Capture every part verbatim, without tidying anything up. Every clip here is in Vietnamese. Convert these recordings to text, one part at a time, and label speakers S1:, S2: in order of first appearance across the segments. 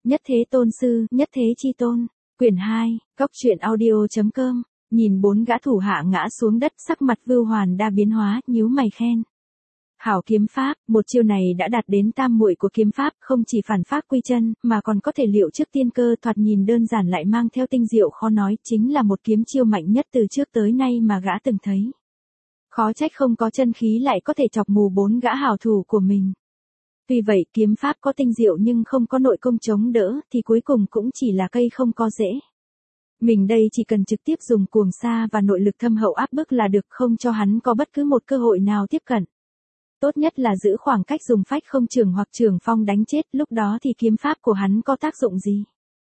S1: Nhất Thế Tôn Sư, Nhất Thế Chi Tôn, quyển hai, góc truyện audio.com, nhìn bốn gã thủ hạ ngã xuống đất, sắc mặt Vưu Hoàn Đa biến hóa, nhíu mày khen. Hảo kiếm pháp, một chiêu này đã đạt đến tam muội của kiếm pháp, không chỉ phản pháp quy chân, mà còn có thể liệu trước tiên cơ, thoạt nhìn đơn giản lại mang theo tinh diệu khó nói, chính là một kiếm chiêu mạnh nhất từ trước tới nay mà gã từng thấy. Khó trách không có chân khí lại có thể chọc mù bốn gã hảo thủ của mình. Tuy vậy kiếm pháp có tinh diệu nhưng không có nội công chống đỡ thì cuối cùng cũng chỉ là cây không có rễ. Mình đây chỉ cần trực tiếp dùng cuồng sa và nội lực thâm hậu áp bức là được, không cho hắn có bất cứ một cơ hội nào tiếp cận. Tốt nhất là giữ khoảng cách dùng phách không trường hoặc trường phong đánh chết, lúc đó thì kiếm pháp của hắn có tác dụng gì?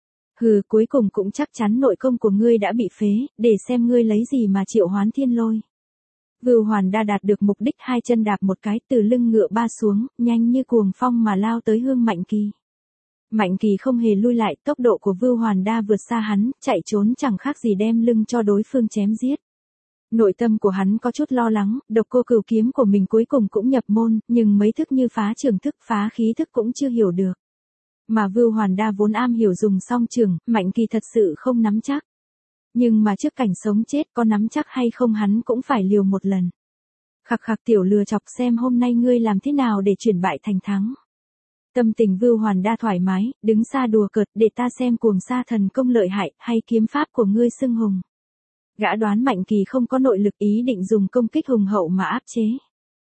S1: Hừ, cuối cùng cũng chắc chắn nội công của ngươi đã bị phế, để xem ngươi lấy gì mà triệu hoán thiên lôi. Vưu Hoàn Đa đạt được mục đích, hai chân đạp một cái, từ lưng ngựa ba xuống, nhanh như cuồng phong mà lao tới Hương Mạnh Kỳ. Mạnh Kỳ không hề lui lại, tốc độ của Vưu Hoàn Đa vượt xa hắn, chạy trốn chẳng khác gì đem lưng cho đối phương chém giết. Nội tâm của hắn có chút lo lắng, độc cô cửu kiếm của mình cuối cùng cũng nhập môn, nhưng mấy thức như phá trường thức, phá khí thức cũng chưa hiểu được. Mà Vưu Hoàn Đa vốn am hiểu dùng song trường, Mạnh Kỳ thật sự không nắm chắc. Nhưng mà trước cảnh sống chết có nắm chắc hay không hắn cũng phải liều một lần. Khặc khặc tiểu lừa chọc, xem hôm nay ngươi làm thế nào để chuyển bại thành thắng. Tâm tình Vưu Hoàn Đa thoải mái, đứng xa đùa cợt, để ta xem cuồng sa thần công lợi hại hay kiếm pháp của ngươi xưng hùng. Gã đoán Mạnh Kỳ không có nội lực, ý định dùng công kích hùng hậu mà áp chế.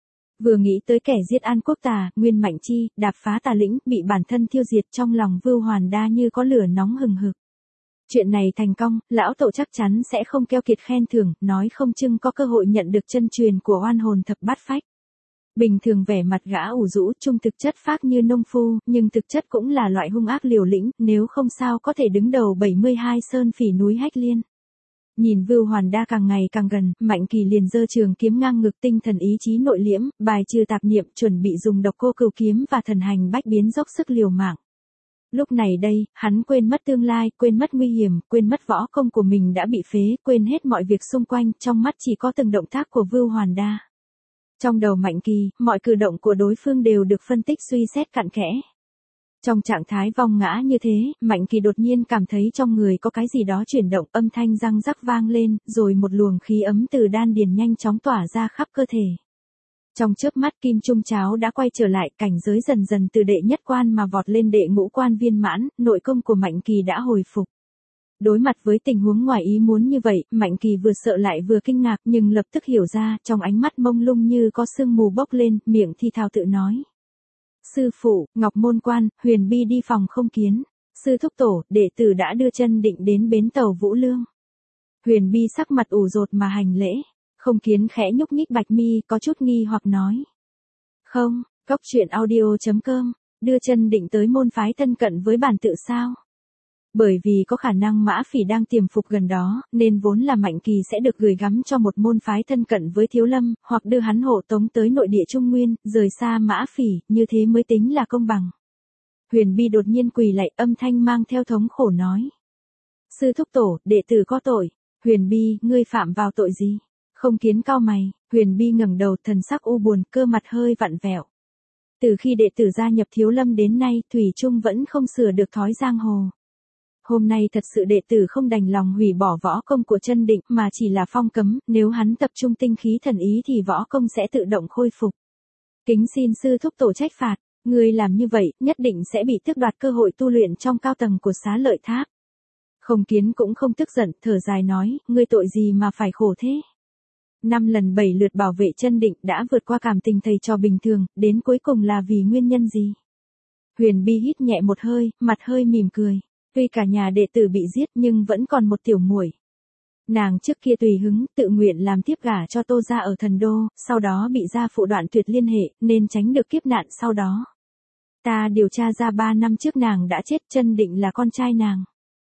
S1: Vừa nghĩ tới kẻ giết An Quốc Tà, Nguyên Mạnh Chi, đạp phá tà lĩnh, bị bản thân tiêu diệt, trong lòng Vưu Hoàn Đa như có lửa nóng hừng hực. Chuyện này thành công, lão tổ chắc chắn sẽ không keo kiệt khen thưởng, nói không chừng có cơ hội nhận được chân truyền của oan hồn thập bát phách. Bình thường vẻ mặt gã ủ rũ, trung thực chất phác như nông phu, nhưng thực chất cũng là loại hung ác liều lĩnh, nếu không sao có thể đứng đầu bảy mươi hai sơn phỉ núi Hách Liên. Nhìn Vưu Hoàn Đa càng ngày càng gần, Mạnh Kỳ liền giơ trường kiếm ngang ngực, tinh thần ý chí nội liễm, bài trừ tạp niệm, chuẩn bị dùng độc cô cửu kiếm và thần hành bách biến dốc sức liều mạng. Lúc này đây, hắn quên mất tương lai, quên mất nguy hiểm, quên mất võ công của mình đã bị phế, quên hết mọi việc xung quanh, trong mắt chỉ có từng động tác của Vưu Hoàn Đa. Trong đầu Mạnh Kỳ, mọi cử động của đối phương đều được phân tích suy xét cặn kẽ. Trong trạng thái vong ngã như thế, Mạnh Kỳ đột nhiên cảm thấy trong người có cái gì đó chuyển động, âm thanh răng rắc vang lên, rồi một luồng khí ấm từ đan điền nhanh chóng tỏa ra khắp cơ thể. Trong chớp mắt kim trung cháo đã quay trở lại, cảnh giới dần dần từ đệ nhất quan mà vọt lên đệ ngũ quan viên mãn, nội công của Mạnh Kỳ đã hồi phục. Đối mặt với tình huống ngoài ý muốn như vậy, Mạnh Kỳ vừa sợ lại vừa kinh ngạc, nhưng lập tức hiểu ra, trong ánh mắt mông lung như có sương mù bốc lên, miệng thì thào tự nói. Sư phụ, Ngọc Môn Quan, Huyền Bi đi phòng không kiến. Sư thúc tổ, đệ tử đã đưa chân định đến bến tàu Vũ Lương. Huyền Bi sắc mặt ủ rột mà hành lễ. Không kiến khẽ nhúc nhích bạch mi, có chút nghi hoặc nói. Không, góc truyện audio.com, đưa chân định tới môn phái thân cận với bản tự sao? Bởi vì có khả năng Mã Phỉ đang tiềm phục gần đó, nên vốn là Mạnh Kỳ sẽ được gửi gắm cho một môn phái thân cận với Thiếu Lâm, hoặc đưa hắn hộ tống tới nội địa Trung Nguyên, rời xa Mã Phỉ, như thế mới tính là công bằng. Huyền Bi đột nhiên quỳ lạy, âm thanh mang theo thống khổ nói. Sư thúc tổ, đệ tử có tội. Huyền Bi, ngươi phạm vào tội gì? Không kiến cau mày, Huyền Bi ngẩng đầu, thần sắc u buồn, cơ mặt hơi vặn vẹo. Từ khi đệ tử gia nhập Thiếu Lâm đến nay, thủy chung vẫn không sửa được thói giang hồ. Hôm nay thật sự đệ tử không đành lòng hủy bỏ võ công của chân định, mà chỉ là phong cấm, nếu hắn tập trung tinh khí thần ý thì võ công sẽ tự động khôi phục. Kính xin sư thúc tổ trách phạt, người làm như vậy, nhất định sẽ bị tước đoạt cơ hội tu luyện trong cao tầng của Xá Lợi Tháp. Không kiến cũng không tức giận, thở dài nói, ngươi tội gì mà phải khổ thế? Năm lần bảy lượt bảo vệ chân định đã vượt qua cảm tình thầy trò bình thường, đến cuối cùng là vì nguyên nhân gì? Huyền Bi hít nhẹ một hơi, mặt hơi mỉm cười. Tuy cả nhà đệ tử bị giết nhưng vẫn còn một tiểu muội. Nàng trước kia tùy hứng, tự nguyện làm tiếp gả cho Tô gia ở Thần Đô, sau đó bị gia phụ đoạn tuyệt liên hệ, nên tránh được kiếp nạn sau đó. Ta điều tra ra ba năm trước nàng đã chết, chân định là con trai nàng.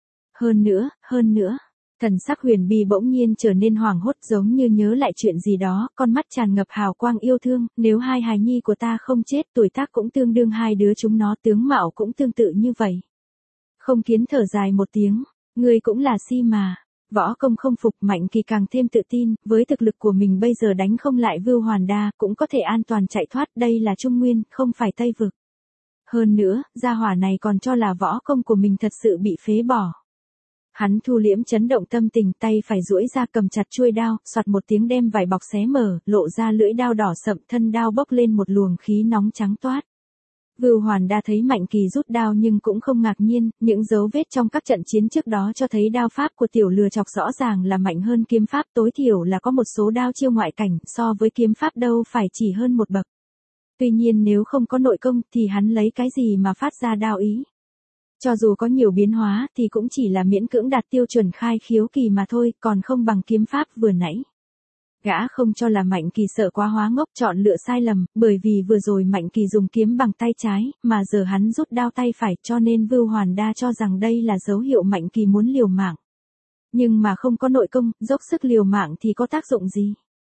S1: Hơn nữa, hơn nữa. Thần sắc Huyền Bi bỗng nhiên trở nên hoảng hốt, giống như nhớ lại chuyện gì đó, con mắt tràn ngập hào quang yêu thương, nếu hai hài nhi của ta không chết, tuổi tác cũng tương đương hai đứa chúng nó, tướng mạo cũng tương tự như vậy. Không kiến thở dài một tiếng, ngươi cũng là si mà. Võ công không phục, Mạnh Kỳ càng thêm tự tin, với thực lực của mình bây giờ đánh không lại Vưu Hoàn Đa, cũng có thể an toàn chạy thoát, đây là Trung Nguyên, không phải Tây Vực. Hơn nữa, gia hỏa này còn cho là võ công của mình thật sự bị phế bỏ. Hắn thu liễm chấn động tâm tình, tay phải duỗi ra cầm chặt chuôi đao, soạt một tiếng đem vải bọc xé mở, lộ ra lưỡi đao đỏ sậm, thân đao bốc lên một luồng khí nóng trắng toát. Vưu Hoàn Đa thấy Mạnh Kỳ rút đao nhưng cũng không ngạc nhiên, những dấu vết trong các trận chiến trước đó cho thấy đao pháp của tiểu lừa chọc rõ ràng là mạnh hơn kiếm pháp, tối thiểu là có một số đao chiêu ngoại cảnh, so với kiếm pháp đâu phải chỉ hơn một bậc. Tuy nhiên nếu không có nội công thì hắn lấy cái gì mà phát ra đao ý. Cho dù có nhiều biến hóa thì cũng chỉ là miễn cưỡng đạt tiêu chuẩn khai khiếu kỳ mà thôi, còn không bằng kiếm pháp vừa nãy. Gã không cho là Mạnh Kỳ sợ quá hóa ngốc chọn lựa sai lầm, bởi vì vừa rồi Mạnh Kỳ dùng kiếm bằng tay trái, mà giờ hắn rút đao tay phải, cho nên Vưu Hoàn Đa cho rằng đây là dấu hiệu Mạnh Kỳ muốn liều mạng. Nhưng mà không có nội công, dốc sức liều mạng thì có tác dụng gì?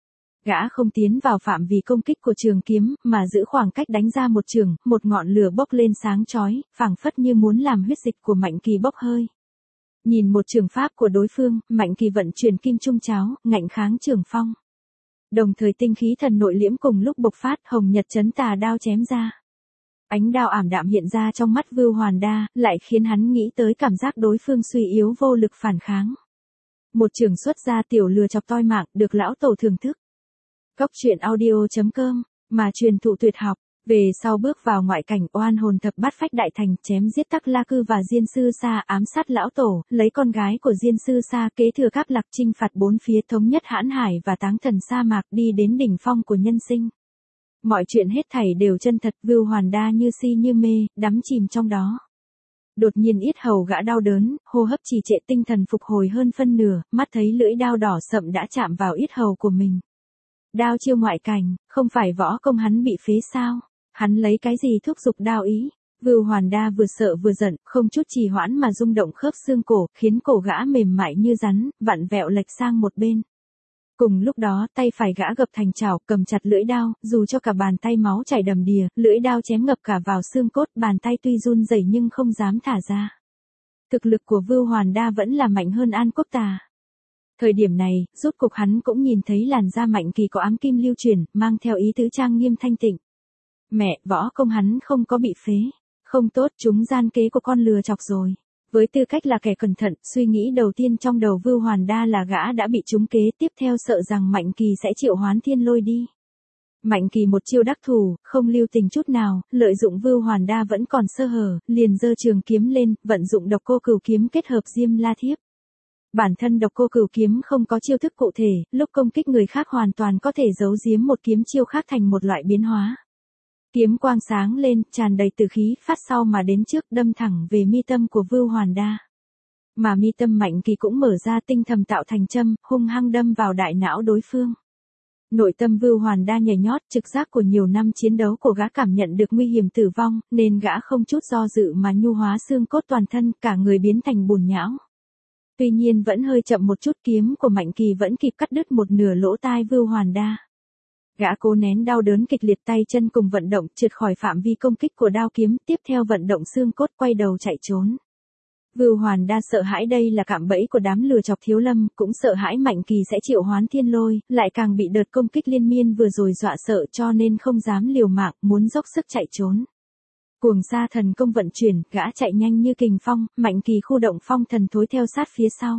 S1: Gã không tiến vào phạm vi công kích của trường kiếm, mà giữ khoảng cách đánh ra một trường, một ngọn lửa bốc lên sáng chói, phảng phất như muốn làm huyết dịch của Mạnh Kỳ bốc hơi. Nhìn một trường pháp của đối phương, Mạnh Kỳ vận chuyển kim trung cháo, ngạnh kháng trường phong. Đồng thời tinh khí thần nội liễm cùng lúc bộc phát, hồng nhật chấn tà đao chém ra. Ánh đao ảm đạm hiện ra trong mắt Vưu Hoàn Đa, lại khiến hắn nghĩ tới cảm giác đối phương suy yếu vô lực phản kháng. Một trường xuất ra tiểu lừa chọc toi mạng, được lão tổ thưởng thức. Cốc truyện audio chấm com, mà truyền thụ tuyệt học. Về sau bước vào ngoại cảnh, oan hồn thập bát phách đại thành, chém giết Tắc La Cư và Diên Sư Sa, ám sát lão tổ, lấy con gái của Diên Sư Sa kế thừa Cáp Lạc, chinh phạt bốn phía, thống nhất Hãn Hải và Táng Thần sa mạc, đi đến đỉnh phong của nhân sinh. Mọi chuyện hết thảy đều chân thật, Vưu Hoàn Đa như si như mê, đắm chìm trong đó. Đột nhiên yết hầu gã đau đớn, hô hấp trì trệ, tinh thần phục hồi hơn phân nửa, mắt thấy lưỡi đao đỏ sậm đã chạm vào yết hầu của mình. Đao chiêu ngoại cảnh, không phải võ công hắn bị phế sao? Hắn lấy cái gì thúc giục đao ý? Vưu Hoàn Đa vừa sợ vừa giận, không chút trì hoãn mà rung động khớp xương cổ, khiến cổ gã mềm mại như rắn, vặn vẹo lệch sang một bên. Cùng lúc đó, tay phải gã gập thành chảo, cầm chặt lưỡi đao, dù cho cả bàn tay máu chảy đầm đìa, lưỡi đao chém ngập cả vào xương cốt, bàn tay tuy run rẩy nhưng không dám thả ra. Thực lực của Vưu Hoàn Đa vẫn là mạnh hơn An Quốc Tà. Thời điểm này, rốt cục hắn cũng nhìn thấy làn da Mạnh Kỳ có ám kim lưu truyền, mang theo ý tứ trang nghiêm thanh tịnh. Mẹ, võ công hắn không có bị phế. Không tốt, chúng gian kế của con lừa chọc rồi. Với tư cách là kẻ cẩn thận, suy nghĩ đầu tiên trong đầu Vưu Hoàn Đa là gã đã bị trúng kế, tiếp theo sợ rằng Mạnh Kỳ sẽ triệu hoán thiên lôi đi. Mạnh Kỳ một chiêu đắc thủ, không lưu tình chút nào, lợi dụng Vưu Hoàn Đa vẫn còn sơ hở, liền giơ trường kiếm lên, vận dụng độc cô cửu kiếm kết hợp Diêm La Thiếp. Bản thân độc cô cửu kiếm không có chiêu thức cụ thể, lúc công kích người khác hoàn toàn có thể giấu giếm một kiếm chiêu khác thành một loại biến hóa. Kiếm quang sáng lên, tràn đầy tử khí, phát sau mà đến trước, đâm thẳng về mi tâm của Vưu Hoàn Đa. Mà mi tâm Mạnh Kỳ cũng mở ra, tinh thầm tạo thành châm, hung hăng đâm vào đại não đối phương. Nội tâm Vưu Hoàn Đa nhảy nhót, trực giác của nhiều năm chiến đấu của gã cảm nhận được nguy hiểm tử vong, nên gã không chút do dự mà nhu hóa xương cốt toàn thân, cả người biến thành bùn nhão. Tuy nhiên vẫn hơi chậm một chút, kiếm của Mạnh Kỳ vẫn kịp cắt đứt một nửa lỗ tai Vưu Hoàn Đa. Gã cố nén đau đớn kịch liệt, tay chân cùng vận động, trượt khỏi phạm vi công kích của đao kiếm, tiếp theo vận động xương cốt, quay đầu chạy trốn. Vưu Hoàn Đa sợ hãi đây là cạm bẫy của đám lừa chọc Thiếu Lâm, cũng sợ hãi Mạnh Kỳ sẽ triệu hoán thiên lôi, lại càng bị đợt công kích liên miên vừa rồi dọa sợ, cho nên không dám liều mạng, muốn dốc sức chạy trốn. Cuồng sa thần công vận chuyển, gã chạy nhanh như kình phong, Mạnh Kỳ khu động phong thần thối theo sát phía sau.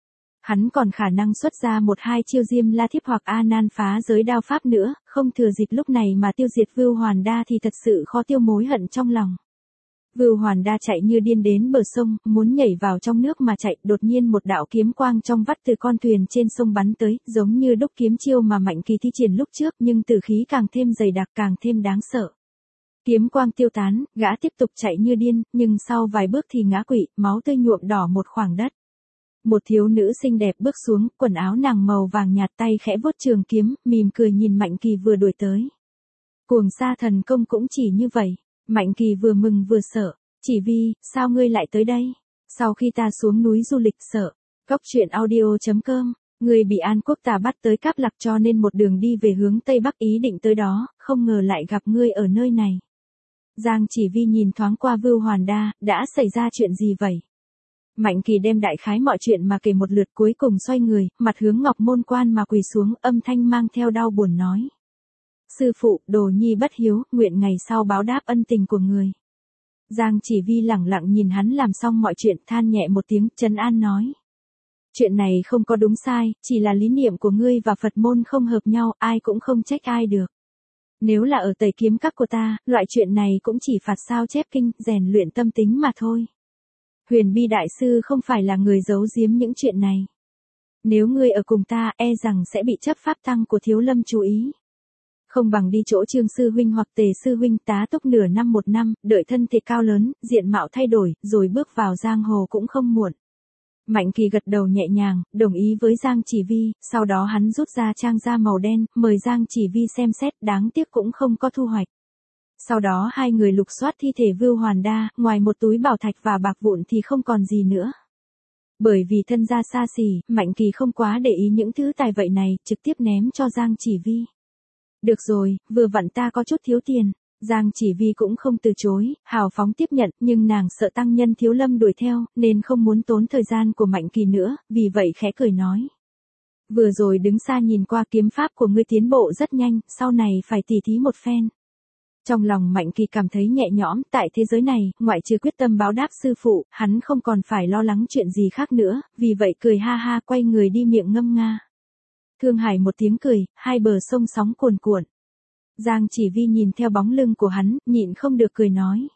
S1: Hắn còn khả năng xuất ra một hai chiêu Diêm La Thiếp hoặc A Nan phá giới đao pháp nữa, không thừa dịp lúc này mà tiêu diệt Vưu Hoàn Đa thì thật sự khó tiêu mối hận trong lòng. Vưu Hoàn Đa chạy như điên đến bờ sông, muốn nhảy vào trong nước mà chạy, đột nhiên một đạo kiếm quang trong vắt từ con thuyền trên sông bắn tới, giống như đúc kiếm chiêu mà Mạnh Kỳ thi triển lúc trước, nhưng tử khí càng thêm dày đặc, càng thêm đáng sợ. Kiếm quang tiêu tán, gã tiếp tục chạy như điên, nhưng sau vài bước thì ngã quỵ, máu tươi nhuộm đỏ một khoảng đất. Một thiếu nữ xinh đẹp bước xuống, quần áo nàng màu vàng nhạt, tay khẽ vuốt trường kiếm, mỉm cười nhìn Mạnh Kỳ vừa đuổi tới. Cuồng sa thần công cũng chỉ như vậy. Mạnh Kỳ vừa mừng vừa sợ. Chỉ vì, sao ngươi lại tới đây? Sau khi ta xuống núi du lịch sợ. Cốc truyện audio chấm com, ngươi bị An Quốc Tà bắt tới Cáp Lạc cho nên một đường đi về hướng Tây Bắc, ý định tới đó, không ngờ lại gặp ngươi ở nơi này. Giang Chỉ Vi nhìn thoáng qua Vưu Hoàn Đa, đã xảy ra chuyện gì vậy? Mạnh Kỳ đem đại khái mọi chuyện mà kể một lượt, cuối cùng xoay người, mặt hướng Ngọc Môn Quan mà quỳ xuống, âm thanh mang theo đau buồn nói. Sư phụ, đồ nhi bất hiếu, nguyện ngày sau báo đáp ân tình của người. Giang Chỉ Vi lẳng lặng nhìn hắn làm xong mọi chuyện, than nhẹ một tiếng, trấn an nói. Chuyện này không có đúng sai, chỉ là lý niệm của ngươi và Phật môn không hợp nhau, ai cũng không trách ai được. Nếu là ở Tây Kiếm Các của ta, loại chuyện này cũng chỉ phạt sao chép kinh, rèn luyện tâm tính mà thôi. Huyền Bi Đại Sư không phải là người giấu giếm những chuyện này. Nếu ngươi ở cùng ta, e rằng sẽ bị chấp pháp tăng của Thiếu Lâm chú ý. Không bằng đi chỗ Trương Sư Huynh hoặc Tề Sư Huynh tá túc nửa năm một năm, đợi thân thể cao lớn, diện mạo thay đổi, rồi bước vào giang hồ cũng không muộn. Mạnh Kỳ gật đầu nhẹ nhàng, đồng ý với Giang Chỉ Vi, sau đó hắn rút ra trang da màu đen, mời Giang Chỉ Vi xem xét, đáng tiếc cũng không có thu hoạch. Sau đó hai người lục soát thi thể Vưu Hoàn Đa, ngoài một túi bảo thạch và bạc vụn thì không còn gì nữa. Bởi vì thân gia xa xỉ, Mạnh Kỳ không quá để ý những thứ tài vậy này, trực tiếp ném cho Giang Chỉ Vi. Được rồi, vừa vặn ta có chút thiếu tiền. Giang Chỉ Vi cũng không từ chối, hào phóng tiếp nhận, nhưng nàng sợ tăng nhân Thiếu Lâm đuổi theo, nên không muốn tốn thời gian của Mạnh Kỳ nữa, vì vậy khẽ cười nói. Vừa rồi đứng xa nhìn qua kiếm pháp của ngươi tiến bộ rất nhanh, sau này phải tỉ thí một phen. Trong lòng Mạnh Kỳ cảm thấy nhẹ nhõm, tại thế giới này, ngoại trừ quyết tâm báo đáp sư phụ, hắn không còn phải lo lắng chuyện gì khác nữa, vì vậy cười ha ha quay người đi miệng ngâm nga. Thương Hải một tiếng cười, hai bờ sông sóng cuồn cuộn. Giang Chỉ Vi nhìn theo bóng lưng của hắn, nhịn không được cười nói.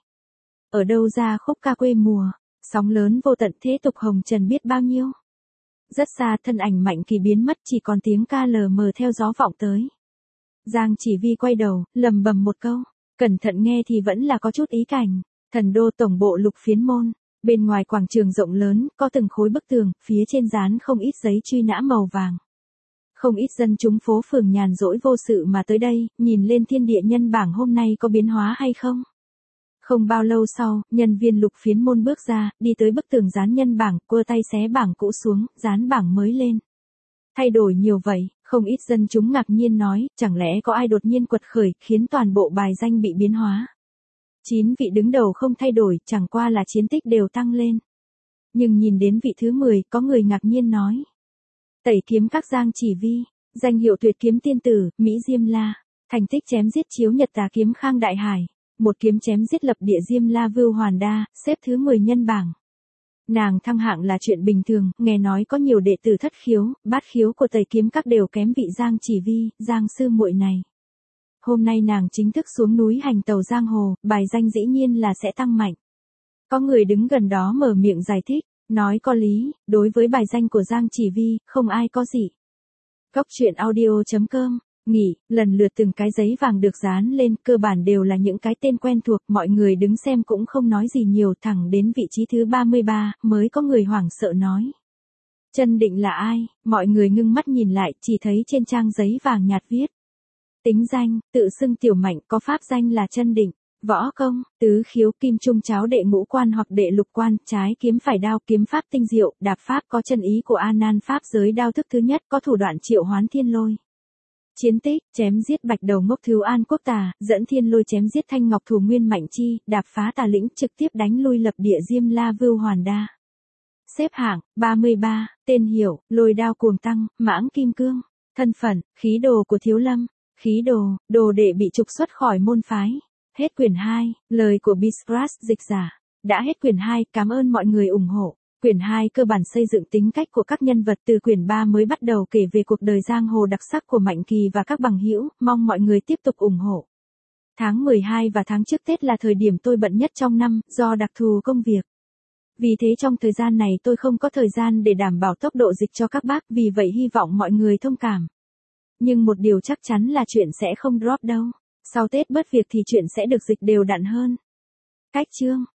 S1: Ở đâu ra khúc ca quê mùa, sóng lớn vô tận thế tục hồng trần biết bao nhiêu. Rất xa thân ảnh Mạnh Kỳ biến mất, chỉ còn tiếng ca lờ mờ theo gió vọng tới. Giang Chỉ Vi quay đầu, lầm bầm một câu, cẩn thận nghe thì vẫn là có chút ý cảnh. Thần đô tổng bộ Lục Phiến Môn, bên ngoài quảng trường rộng lớn, có từng khối bức tường, phía trên dán không ít giấy truy nã màu vàng. Không ít dân chúng phố phường nhàn rỗi vô sự mà tới đây, nhìn lên thiên địa nhân bảng hôm nay có biến hóa hay không. Không bao lâu sau, nhân viên Lục Phiến Môn bước ra, đi tới bức tường dán nhân bảng, cua tay xé bảng cũ xuống, dán bảng mới lên. Thay đổi nhiều vậy, không ít dân chúng ngạc nhiên nói, chẳng lẽ có ai đột nhiên quật khởi, khiến toàn bộ bài danh bị biến hóa. Chín vị đứng đầu không thay đổi, chẳng qua là chiến tích đều tăng lên. Nhưng nhìn đến vị thứ mười, có người ngạc nhiên nói. Tẩy Kiếm Các Giang Chỉ Vi, danh hiệu tuyệt kiếm tiên tử, Mỹ Diêm La, thành tích chém giết chiếu nhật tà kiếm Khang Đại Hải, một kiếm chém giết lập địa Diêm La Vưu Hoàn Đa, xếp thứ mười nhân bảng. Nàng thăng hạng là chuyện bình thường, nghe nói có nhiều đệ tử thất khiếu, bát khiếu của Tẩy Kiếm Các đều kém vị Giang Chỉ Vi, Giang sư muội này. Hôm nay nàng chính thức xuống núi hành tàu giang hồ, bài danh dĩ nhiên là sẽ tăng mạnh. Có người đứng gần đó mở miệng giải thích, nói có lý, đối với bài danh của Giang Chỉ Vi, không ai có gì. Góc truyện audio chấm com, nghỉ, lần lượt từng cái giấy vàng được dán lên, cơ bản đều là những cái tên quen thuộc, mọi người đứng xem cũng không nói gì nhiều, thẳng đến vị trí thứ ba mươi ba, mới có người hoảng sợ nói. Chân Định là ai? Mọi người ngưng mắt nhìn lại, chỉ thấy trên trang giấy vàng nhạt viết. Tính danh, tự xưng tiểu mạnh, có pháp danh là Chân Định. Võ công, tứ khiếu, kim trung cháo đệ ngũ quan hoặc đệ lục quan, trái kiếm phải đao, kiếm pháp tinh diệu, đạp pháp có chân ý của A Nan pháp giới đao thức thứ nhất, có thủ đoạn triệu hoán thiên lôi. Chiến tích, chém giết bạch đầu ngốc Thiếu An Quốc Tà, dẫn thiên lôi chém giết Thanh Ngọc Thủ Nguyên Mạnh Chi, đạp phá tà lĩnh, trực tiếp đánh lui lập địa Diêm La Vưu Hoàn Đa. Xếp hạng, ba mươi ba, tên hiệu, lôi đao cuồng tăng, mãng kim cương. Thân phận, khí đồ của Thiếu Lâm. Khí đồ, đồ đệ bị trục xuất khỏi môn phái. Hết quyển hai, lời của Biscras dịch giả. Đã hết quyển hai, cảm ơn mọi người ủng hộ. Quyển hai cơ bản xây dựng tính cách của các nhân vật, từ quyển ba mới bắt đầu kể về cuộc đời giang hồ đặc sắc của Mạnh Kỳ và các bằng hữu, mong mọi người tiếp tục ủng hộ. Tháng mười hai và tháng trước Tết là thời điểm tôi bận nhất trong năm, do đặc thù công việc. Vì thế trong thời gian này tôi không có thời gian để đảm bảo tốc độ dịch cho các bác, vì vậy hy vọng mọi người thông cảm. Nhưng một điều chắc chắn là chuyện sẽ không drop đâu. Sau Tết bớt việc thì chuyện sẽ được dịch đều đặn hơn. Cách chương